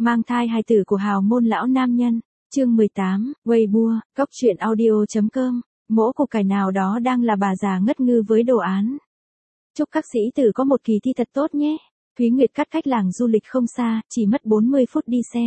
Mang thai hài tử của hào môn lão nam nhân. Chương 18, Weibo, Cóc truyện audio.com. Mỗ củ cải nào đó đang là bà già ngất ngư với đồ án. Chúc các sĩ tử có một kỳ thi thật tốt nhé. Thúy Nguyệt cắt cách làng du lịch không xa, chỉ mất 40 phút đi xe.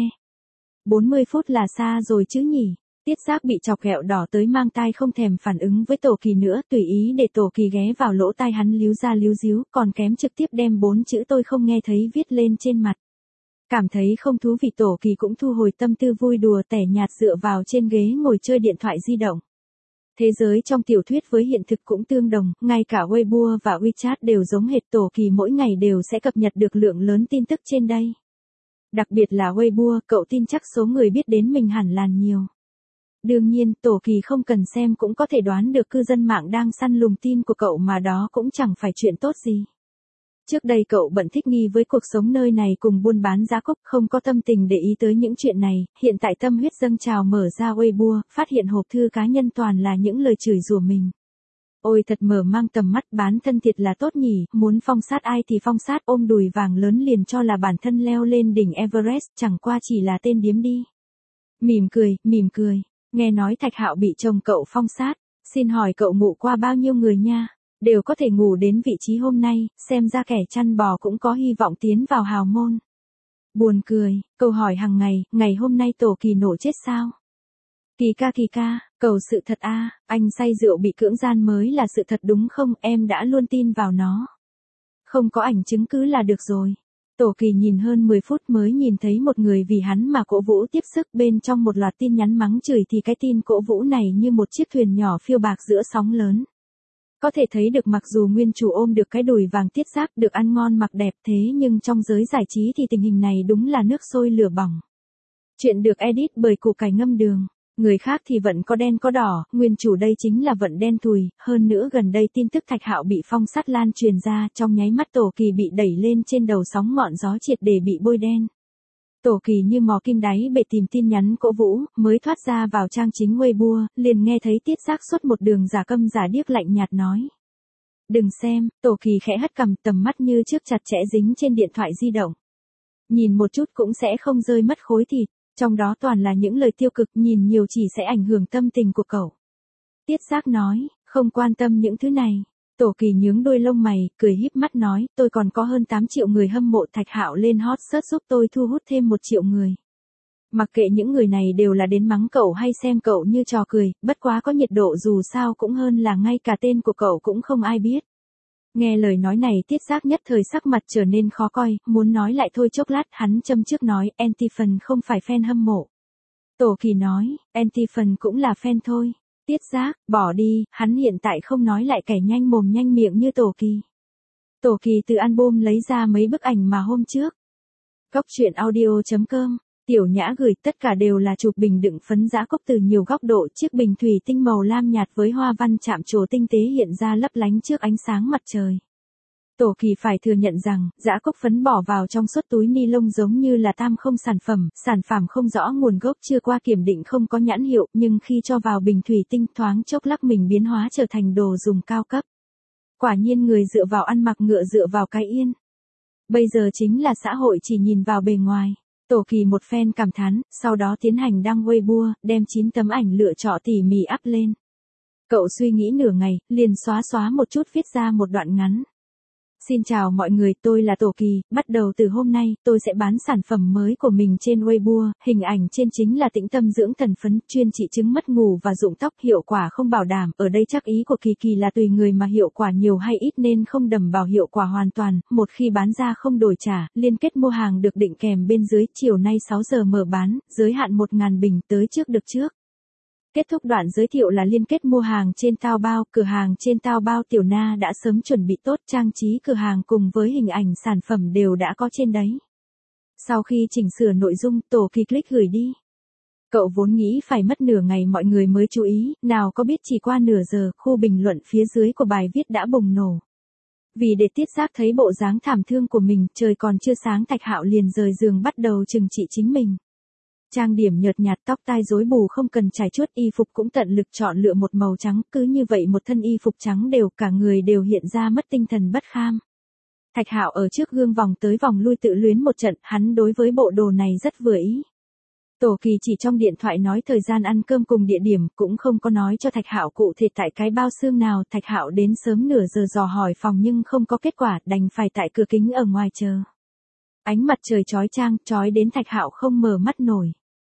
40 phút là xa rồi chứ nhỉ. Tiết Giác bị chọc ghẹo đỏ tới mang tai không thèm phản ứng với Tổ Kỳ nữa, tùy ý để Tổ Kỳ ghé vào lỗ tai hắn líu ra líu díu, còn kém trực tiếp đem 4 chữ tôi không nghe thấy viết lên trên mặt. Cảm thấy không thú vị, Tổ Kỳ cũng thu hồi tâm tư vui đùa tẻ nhạt dựa vào trên ghế ngồi chơi điện thoại di động. Thế giới trong tiểu thuyết với hiện thực cũng tương đồng, ngay cả Weibo và WeChat đều giống hệt. Tổ Kỳ mỗi ngày đều sẽ cập nhật được lượng lớn tin tức trên đây. Đặc biệt là Weibo, cậu tin chắc số người biết đến mình hẳn là nhiều. Đương nhiên, Tổ Kỳ không cần xem cũng có thể đoán được cư dân mạng đang săn lùng tin của cậu, mà đó cũng chẳng phải chuyện tốt gì. Trước đây cậu bận thích nghi với cuộc sống nơi này cùng buôn bán giá cốc, không có tâm tình để ý tới những chuyện này. Hiện tại tâm huyết dâng trào mở ra Weibo, phát hiện hộp thư cá nhân toàn là những lời chửi rủa mình. Ôi thật mở mang tầm mắt, bán thân thiệt là tốt nhỉ, muốn phong sát ai thì phong sát, ôm đùi vàng lớn liền cho là bản thân leo lên đỉnh Everest, chẳng qua chỉ là tên điếm đi. Mỉm cười, nghe nói Thạch Hạo bị chồng cậu phong sát, xin hỏi cậu ngủ qua bao nhiêu người nha? Đều có thể ngủ đến vị trí hôm nay, xem ra kẻ chăn bò cũng có hy vọng tiến vào hào môn. Buồn cười, câu hỏi hàng ngày, ngày hôm nay Tổ Kỳ nổ chết sao? Kỳ ca, cầu sự thật a, anh say rượu bị cưỡng gian mới là sự thật đúng không? Em đã luôn tin vào nó. Không có ảnh chứng cứ là được rồi. Tổ Kỳ nhìn hơn 10 phút mới nhìn thấy một người vì hắn mà cổ vũ tiếp sức, bên trong một loạt tin nhắn mắng chửi thì cái tin cổ vũ này như một chiếc thuyền nhỏ phiêu bạc giữa sóng lớn. Có thể thấy được mặc dù nguyên chủ ôm được cái đùi vàng Tiết Giác được ăn ngon mặc đẹp, thế nhưng trong giới giải trí thì tình hình này đúng là nước sôi lửa bỏng. Chuyện được edit bởi củ cải ngâm đường. Người khác thì vận có đen có đỏ, nguyên chủ đây chính là vận đen thùi. Hơn nữa gần đây tin tức Thạch Hạo bị phong sát lan truyền ra, trong nháy mắt Tổ Kỳ bị đẩy lên trên đầu sóng ngọn gió, triệt để bị bôi đen. Tổ Kỳ như mò kim đáy bể tìm tin nhắn cổ vũ, mới thoát ra vào trang chính Weibo, liền nghe thấy Tiết Giác suốt một đường giả câm giả điếc lạnh nhạt nói. Đừng xem. Tổ Kỳ khẽ hất cằm, tầm mắt như trước chặt chẽ dính trên điện thoại di động. Nhìn một chút cũng sẽ không rơi mất khối thịt, trong đó toàn là những lời tiêu cực, nhìn nhiều chỉ sẽ ảnh hưởng tâm tình của cậu. Tiết Giác nói, không quan tâm những thứ này. Tổ Kỳ nhướng đôi lông mày, cười híp mắt nói, tôi còn có hơn 8 triệu người hâm mộ, Thạch Hạo lên hot search giúp tôi thu hút thêm 1 triệu người. Mặc kệ những người này đều là đến mắng cậu hay xem cậu như trò cười, bất quá có nhiệt độ dù sao cũng hơn là ngay cả tên của cậu cũng không ai biết. Nghe lời nói này Tiết Giác nhất thời sắc mặt trở nên khó coi, muốn nói lại thôi chốc lát hắn châm trước nói, Anti-fan không phải fan hâm mộ. Tổ Kỳ nói, Anti-fan cũng là fan thôi. Tiết Giác, bỏ đi, hắn hiện tại không nói lại kẻ nhanh mồm nhanh miệng như Tổ Kỳ. Tổ Kỳ từ album lấy ra mấy bức ảnh mà hôm trước. Cóc truyện audio.com, Tiểu Nhã gửi, tất cả đều là chụp bình đựng phấn dã cốc từ nhiều góc độ, chiếc bình thủy tinh màu lam nhạt với hoa văn chạm trổ tinh tế hiện ra lấp lánh trước ánh sáng mặt trời. Tổ Kỳ phải thừa nhận rằng, dã cốc phấn bỏ vào trong suốt túi ni lông giống như là tam không sản phẩm không rõ nguồn gốc, chưa qua kiểm định, không có nhãn hiệu, nhưng khi cho vào bình thủy tinh thoáng chốc lắc mình biến hóa trở thành đồ dùng cao cấp. Quả nhiên người dựa vào ăn mặc ngựa dựa vào cái yên. Bây giờ chính là xã hội chỉ nhìn vào bề ngoài. Tổ Kỳ một phen cảm thán, sau đó tiến hành đăng Weibo, đem 9 tấm ảnh lựa chọn tỉ mỉ up lên. Cậu suy nghĩ nửa ngày, liền xóa một chút viết ra một đoạn ngắn. Xin chào mọi người, tôi là Tổ Kỳ, bắt đầu từ hôm nay, tôi sẽ bán sản phẩm mới của mình trên Weibo, hình ảnh trên chính là tĩnh tâm dưỡng thần phấn, chuyên trị chứng mất ngủ và rụng tóc, hiệu quả không bảo đảm, ở đây chắc ý của Kỳ là tùy người mà hiệu quả nhiều hay ít nên không đảm bảo hiệu quả hoàn toàn, một khi bán ra không đổi trả, liên kết mua hàng được định kèm bên dưới, chiều nay 6 giờ mở bán, giới hạn 1.000 bình, tới trước được trước. Kết thúc đoạn giới thiệu là liên kết mua hàng trên Taobao, cửa hàng trên Taobao Tiểu Na đã sớm chuẩn bị tốt, trang trí cửa hàng cùng với hình ảnh sản phẩm đều đã có trên đấy. Sau khi chỉnh sửa nội dung, Tổ Kỳ click gửi đi. Cậu vốn nghĩ phải mất nửa ngày mọi người mới chú ý, nào có biết chỉ qua nửa giờ, khu bình luận phía dưới của bài viết đã bùng nổ. Vì để Tiết Giác thấy bộ dáng thảm thương của mình, trời còn chưa sáng Thạch Hạo liền rời giường bắt đầu trừng trị chính mình. Trang điểm nhợt nhạt, tóc tai rối bù không cần trải chuốt, y phục cũng tận lực chọn lựa một màu trắng, cứ như vậy một thân y phục trắng đều, cả người đều hiện ra mất tinh thần bất kham. Thạch Hạo ở trước gương vòng tới vòng lui tự luyến một trận, hắn đối với bộ đồ này rất vừa ý. Tổ Kỳ chỉ trong điện thoại nói thời gian ăn cơm cùng địa điểm, cũng không có nói cho Thạch Hạo cụ thể tại cái bao xương nào. Thạch Hạo đến sớm nửa giờ dò hỏi phòng nhưng không có kết quả, đành phải tại cửa kính ở ngoài chờ. Ánh mặt trời chói chang, chói đến Thạch Hạo không mở mắt nổi.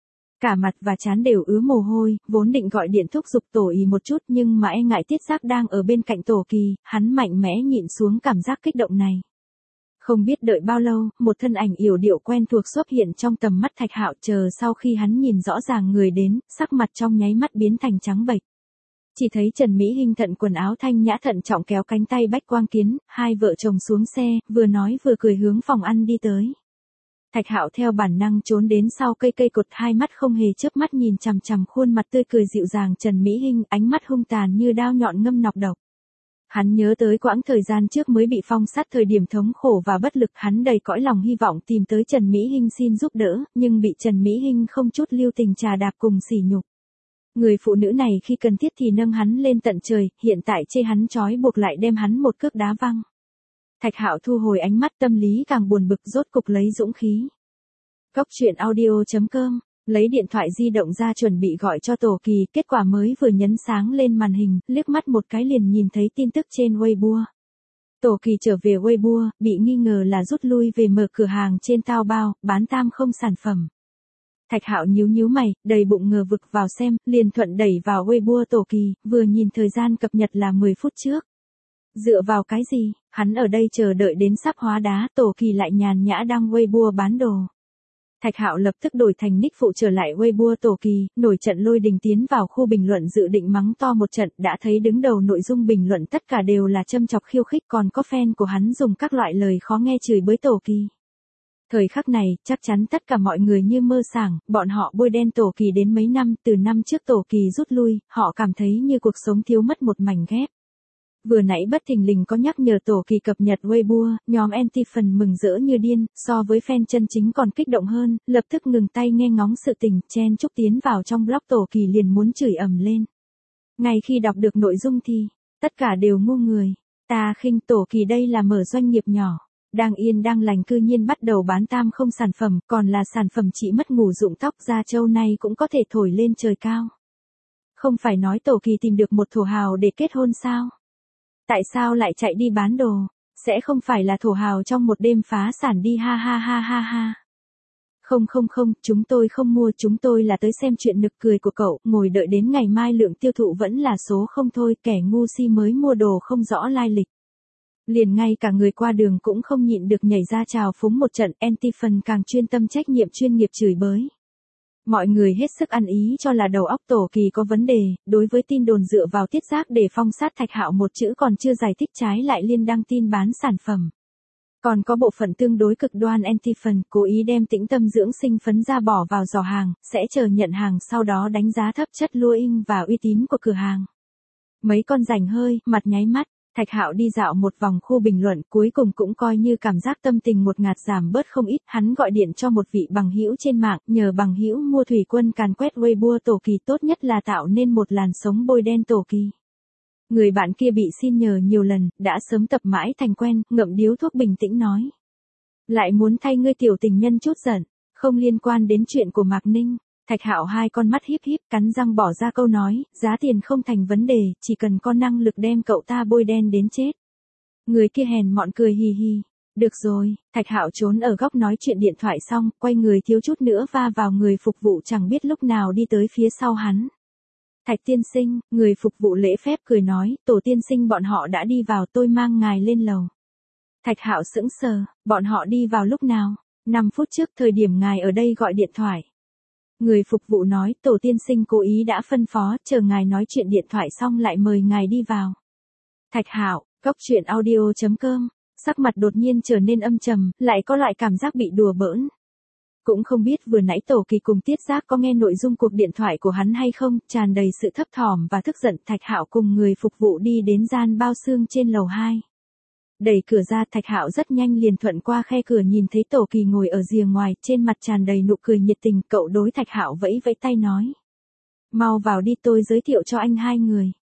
Cả mặt và trán đều ứa mồ hôi, vốn định gọi điện thúc giục Tổ Ý một chút nhưng mà e ngại Tiết Giác đang ở bên cạnh Tổ Kỳ, hắn mạnh mẽ nhịn xuống cảm giác kích động này. Không biết đợi bao lâu, một thân ảnh yểu điệu quen thuộc xuất hiện trong tầm mắt Thạch Hạo, chờ sau khi hắn nhìn rõ ràng người đến, sắc mặt trong nháy mắt biến thành trắng bệch. Chỉ thấy Trần Mỹ Hinh thận quần áo thanh nhã thận trọng kéo cánh tay Bách Quang Kiến, hai vợ chồng xuống xe, vừa nói vừa cười hướng phòng ăn đi tới. Thạch Hạo theo bản năng trốn đến sau cây cột, hai mắt không hề chớp mắt nhìn chằm chằm khuôn mặt tươi cười dịu dàng Trần Mỹ Hinh, ánh mắt hung tàn như đao nhọn ngâm nọc độc. Hắn nhớ tới quãng thời gian trước mới bị phong sát thời điểm thống khổ và bất lực, hắn đầy cõi lòng hy vọng tìm tới Trần Mỹ Hinh xin giúp đỡ, nhưng bị Trần Mỹ Hinh không chút lưu tình trà đạp cùng sỉ nhục. Người phụ nữ này khi cần thiết thì nâng hắn lên tận trời, hiện tại chê hắn trói buộc lại đem hắn một cước đá văng. Thạch Hạo thu hồi ánh mắt, tâm lý càng buồn bực, rốt cục lấy dũng khí. Cốc truyện audio.com, lấy điện thoại di động ra chuẩn bị gọi cho Tổ Kỳ, kết quả mới vừa nhấn sáng lên màn hình, liếc mắt một cái liền nhìn thấy tin tức trên Weibo. Tổ Kỳ trở về Weibo, bị nghi ngờ là rút lui về mở cửa hàng trên Taobao, bán tam không sản phẩm. Thạch Hạo nhíu mày, đầy bụng ngờ vực vào xem, liền thuận đẩy vào Weibo Tổ Kỳ, vừa nhìn thời gian cập nhật là 10 phút trước. Dựa vào cái gì, hắn ở đây chờ đợi đến sắp hóa đá, Tổ Kỳ lại nhàn nhã đăng Weibo bán đồ. Thạch Hạo lập tức đổi thành nick phụ trở lại Weibo Tổ Kỳ, nổi trận lôi đình tiến vào khu bình luận dự định mắng to một trận, đã thấy đứng đầu nội dung bình luận tất cả đều là châm chọc khiêu khích, còn có fan của hắn dùng các loại lời khó nghe chửi bới Tổ Kỳ. Thời khắc này, chắc chắn tất cả mọi người như mơ sảng, bọn họ bôi đen Tổ Kỳ đến mấy năm, từ năm trước Tổ Kỳ rút lui, họ cảm thấy như cuộc sống thiếu mất một mảnh ghép. Vừa nãy bất thình lình có nhắc nhở Tổ Kỳ cập nhật Weibo, nhóm anti-fan mừng rỡ như điên, so với fan chân chính còn kích động hơn, lập tức ngừng tay nghe ngóng sự tình, chen chúc tiến vào trong blog Tổ Kỳ liền muốn chửi ầm lên. Ngay khi đọc được nội dung thì, tất cả đều ngu người, ta khinh Tổ Kỳ đây là mở doanh nghiệp nhỏ, đang yên đang lành cư nhiên bắt đầu bán tam không sản phẩm, còn là sản phẩm chỉ mất ngủ rụng tóc da trâu này cũng có thể thổi lên trời cao. Không phải nói Tổ Kỳ tìm được một thổ hào để kết hôn sao? Tại sao lại chạy đi bán đồ? Sẽ không phải là thổ hào trong một đêm phá sản đi ha ha ha ha ha. Không, chúng tôi không mua, chúng tôi là tới xem chuyện nực cười của cậu, ngồi đợi đến ngày mai lượng tiêu thụ vẫn là số không thôi, kẻ ngu si mới mua đồ không rõ lai lịch. Liền ngay cả người qua đường cũng không nhịn được nhảy ra chào phúng một trận, anti-fan càng chuyên tâm trách nhiệm chuyên nghiệp chửi bới. Mọi người hết sức ăn ý cho là đầu óc Tổ Kỳ có vấn đề, đối với tin đồn dựa vào Tiết Giác để phong sát Thạch Hạo một chữ còn chưa giải thích trái lại liên đăng tin bán sản phẩm. Còn có bộ phận tương đối cực đoan anti-fan cố ý đem Tĩnh Tâm dưỡng sinh phấn ra bỏ vào giỏ hàng, sẽ chờ nhận hàng sau đó đánh giá thấp chất lua in và uy tín của cửa hàng. Mấy con rảnh hơi, mặt nháy mắt. Thạch Hạo đi dạo một vòng khu bình luận, cuối cùng cũng coi như cảm giác tâm tình một ngạt giảm bớt không ít, hắn gọi điện cho một vị bằng hữu trên mạng, nhờ bằng hữu mua thủy quân càn quét Weibo Tổ Kỳ, tốt nhất là tạo nên một làn sóng bôi đen Tổ Kỳ. Người bạn kia bị xin nhờ nhiều lần, đã sớm tập mãi thành quen, ngậm điếu thuốc bình tĩnh nói. Lại muốn thay ngươi tiểu tình nhân chút giận, không liên quan đến chuyện của Mạc Ninh. Thạch Hạo hai con mắt híp híp, cắn răng bỏ ra câu nói, giá tiền không thành vấn đề, chỉ cần có năng lực đem cậu ta bôi đen đến chết. Người kia hèn mọn cười hì hì. Được rồi, Thạch Hạo trốn ở góc nói chuyện điện thoại xong, quay người thiếu chút nữa va vào người phục vụ chẳng biết lúc nào đi tới phía sau hắn. Thạch tiên sinh, người phục vụ lễ phép cười nói, Tổ tiên sinh bọn họ đã đi vào, tôi mang ngài lên lầu. Thạch Hạo sững sờ, bọn họ đi vào lúc nào? 5 phút trước thời điểm ngài ở đây gọi điện thoại. Người phục vụ nói, Tổ tiên sinh cố ý đã phân phó, chờ ngài nói chuyện điện thoại xong lại mời ngài đi vào. Thạch Hạo, Cốc truyện audio.com, sắc mặt đột nhiên trở nên âm trầm, lại có loại cảm giác bị đùa bỡn. Cũng không biết vừa nãy Tổ Kỳ cùng Tiết Giác có nghe nội dung cuộc điện thoại của hắn hay không, tràn đầy sự thấp thỏm và tức giận, Thạch Hạo cùng người phục vụ đi đến gian bao xương trên lầu 2. Đẩy cửa ra, Thạch Hạo rất nhanh liền thuận qua khe cửa nhìn thấy Tổ Kỳ ngồi ở rìa ngoài, trên mặt tràn đầy nụ cười nhiệt tình, cậu đối Thạch Hạo vẫy vẫy tay nói. Mau vào đi, tôi giới thiệu cho anh hai người.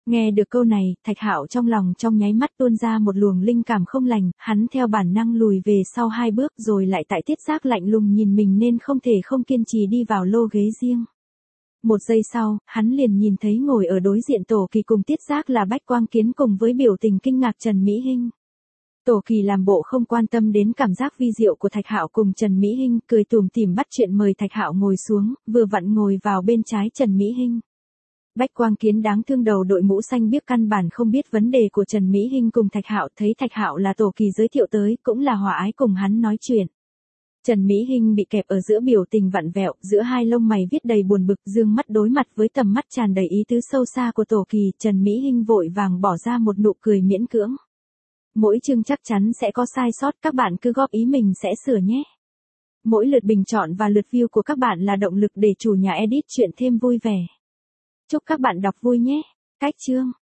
Nghe được câu này, Thạch Hạo trong lòng trong nháy mắt tuôn ra một luồng linh cảm không lành, hắn theo bản năng lùi về sau 2 bước rồi lại tại Tiết Giác lạnh lùng nhìn mình nên không thể không kiên trì đi vào lô ghế riêng. 1 giây sau, hắn liền nhìn thấy ngồi ở đối diện Tổ Kỳ cùng Tiết Giác là Bách Quang Kiến cùng với biểu tình kinh ngạc Trần Mỹ Hinh. Tổ Kỳ làm bộ không quan tâm đến cảm giác vi diệu của Thạch Hạo cùng Trần Mỹ Hinh, cười tủm tỉm bắt chuyện mời Thạch Hạo ngồi xuống, vừa vặn ngồi vào bên trái Trần Mỹ Hinh. Bách Quang Kiến đáng thương đầu đội mũ xanh biếc căn bản không biết vấn đề của Trần Mỹ Hinh cùng Thạch Hạo, thấy Thạch Hạo là Tổ Kỳ giới thiệu tới, cũng là hòa ái cùng hắn nói chuyện. Trần Mỹ Hinh bị kẹp ở giữa biểu tình vặn vẹo, giữa hai lông mày viết đầy buồn bực, dương mắt đối mặt với tầm mắt tràn đầy ý tứ sâu xa của Tổ Kỳ, Trần Mỹ Hinh vội vàng bỏ ra một nụ cười miễn cưỡng. Mỗi chương chắc chắn sẽ có sai sót, các bạn cứ góp ý mình sẽ sửa nhé. Mỗi lượt bình chọn và lượt view của các bạn là động lực để chủ nhà edit chuyện thêm vui vẻ. Chúc các bạn đọc vui nhé. Cách chương